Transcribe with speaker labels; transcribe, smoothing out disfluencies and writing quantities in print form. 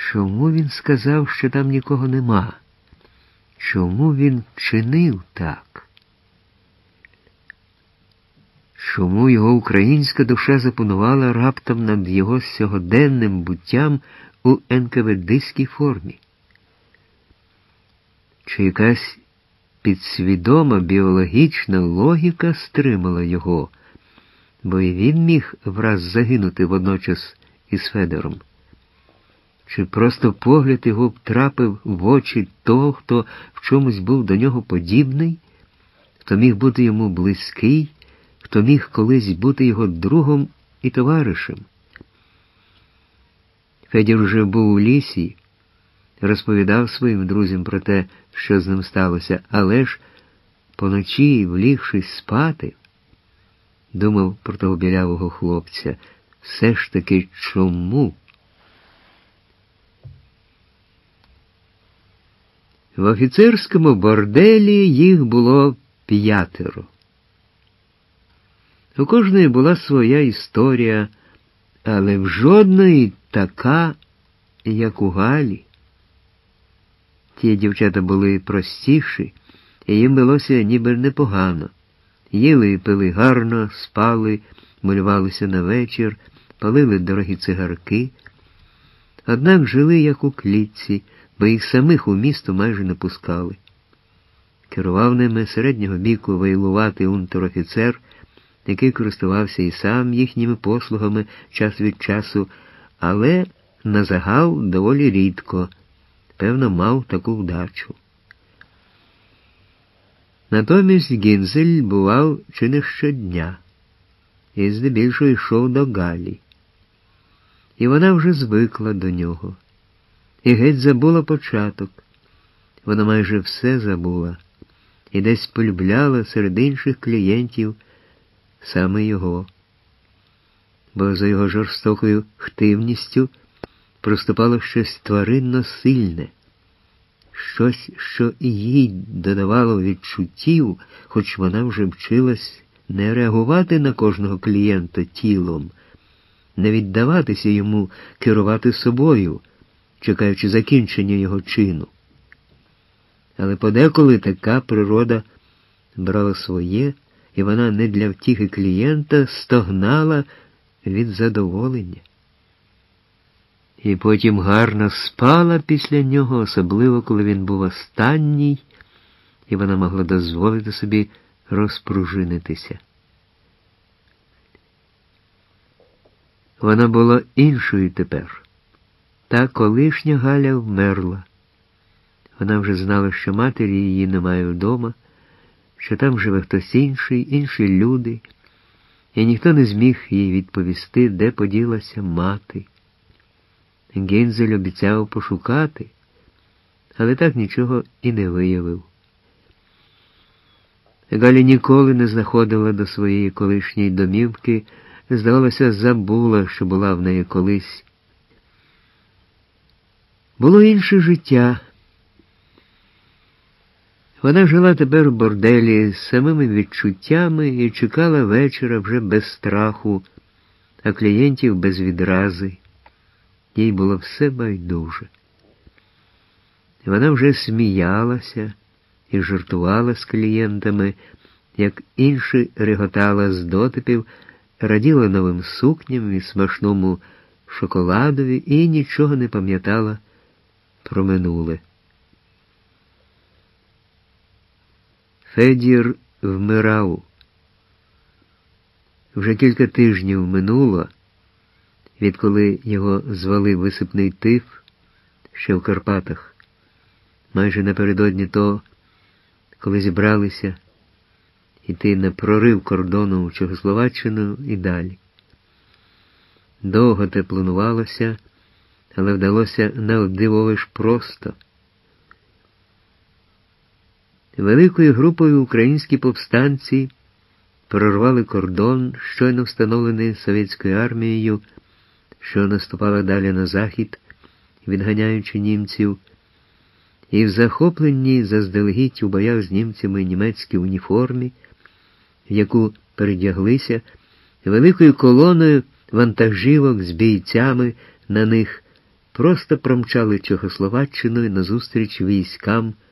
Speaker 1: Чому він сказав, що там нікого нема? Чому він чинив так? Чому його українська душа запанувала раптом над його сьогоденним буттям у НКВДській формі? Чи якась підсвідома біологічна логіка стримала його, бо і він міг враз загинути водночас із Федором? Чи просто погляд його втрапив в очі того, хто в чомусь був до нього подібний, хто міг бути йому близький, хто міг колись бути його другом і товаришем? Федір вже був у лісі, розповідав своїм друзям про те, що з ним сталося, але ж поночі, влігшись спати, думав про того білявого хлопця, все ж таки чому? В офіцерському борделі їх було 5. У кожної була своя історія, але в жодної така, як у Галі. Ті дівчата були простіші, і їм велося ніби непогано. Їли і пили гарно, спали, малювалися на вечір, палили дорогі цигарки. Однак жили як у клітці, бо їх самих у місто майже не пускали. Керував ними середнього віку вейлуватий унтер-офіцер, який користувався і сам їхніми послугами час від часу, але назагал доволі рідко, певно, мав таку вдачу. Натомість Гінзель бував чи не щодня, і здебільшого йшов до Галі. І вона вже звикла до нього. І геть забула початок. Вона майже все забула. І десь полюбляла серед інших клієнтів саме його. Бо за його жорстокою хтивністю проступало щось тваринно сильне. Щось, що і їй додавало відчуттів, хоч вона вже вчилась не реагувати на кожного клієнта тілом, не віддаватися йому керувати собою, чекаючи закінчення його чину. Але подеколи така природа брала своє, і вона не для втіхи клієнта стогнала від задоволення. І потім гарно спала після нього, особливо коли він був останній, і вона могла дозволити собі розпружинитися. Вона була іншою тепер. Та колишня Галя вмерла. Вона вже знала, що матері її немає вдома, що там живе хтось інший, інші люди, і ніхто не зміг їй відповісти, де поділася мати. Гінзель обіцяв пошукати, але так нічого і не виявив. Галя ніколи не знаходила до своєї колишньої домівки, здавалося, забула, що була в неї колись. Було інше життя. Вона жила тепер в борделі з самими відчуттями і чекала вечора вже без страху, а клієнтів без відрази. Їй було все байдуже. Вона вже сміялася і жартувала з клієнтами, як інші реготала з дотипів, раділа новим сукням і смачному шоколадові і нічого не пам'ятала про минуле. Федір вмирав. Вже кілька тижнів минуло, відколи його звали висипний тиф ще в Карпатах, майже напередодні того, коли зібралися йти на прорив кордону в Чехословаччину і далі. Довго те планувалося, але вдалося навдивовиж просто. Великою групою українські повстанці прорвали кордон, щойно встановлений совєтською армією, що наступала далі на захід, відганяючи німців, і в захопленні заздалегідь у боях з німцями німецькій уніформі, в яку передяглися, великою колоною вантажівок з бійцями на них просто промчали Чехословаччиною назустріч військам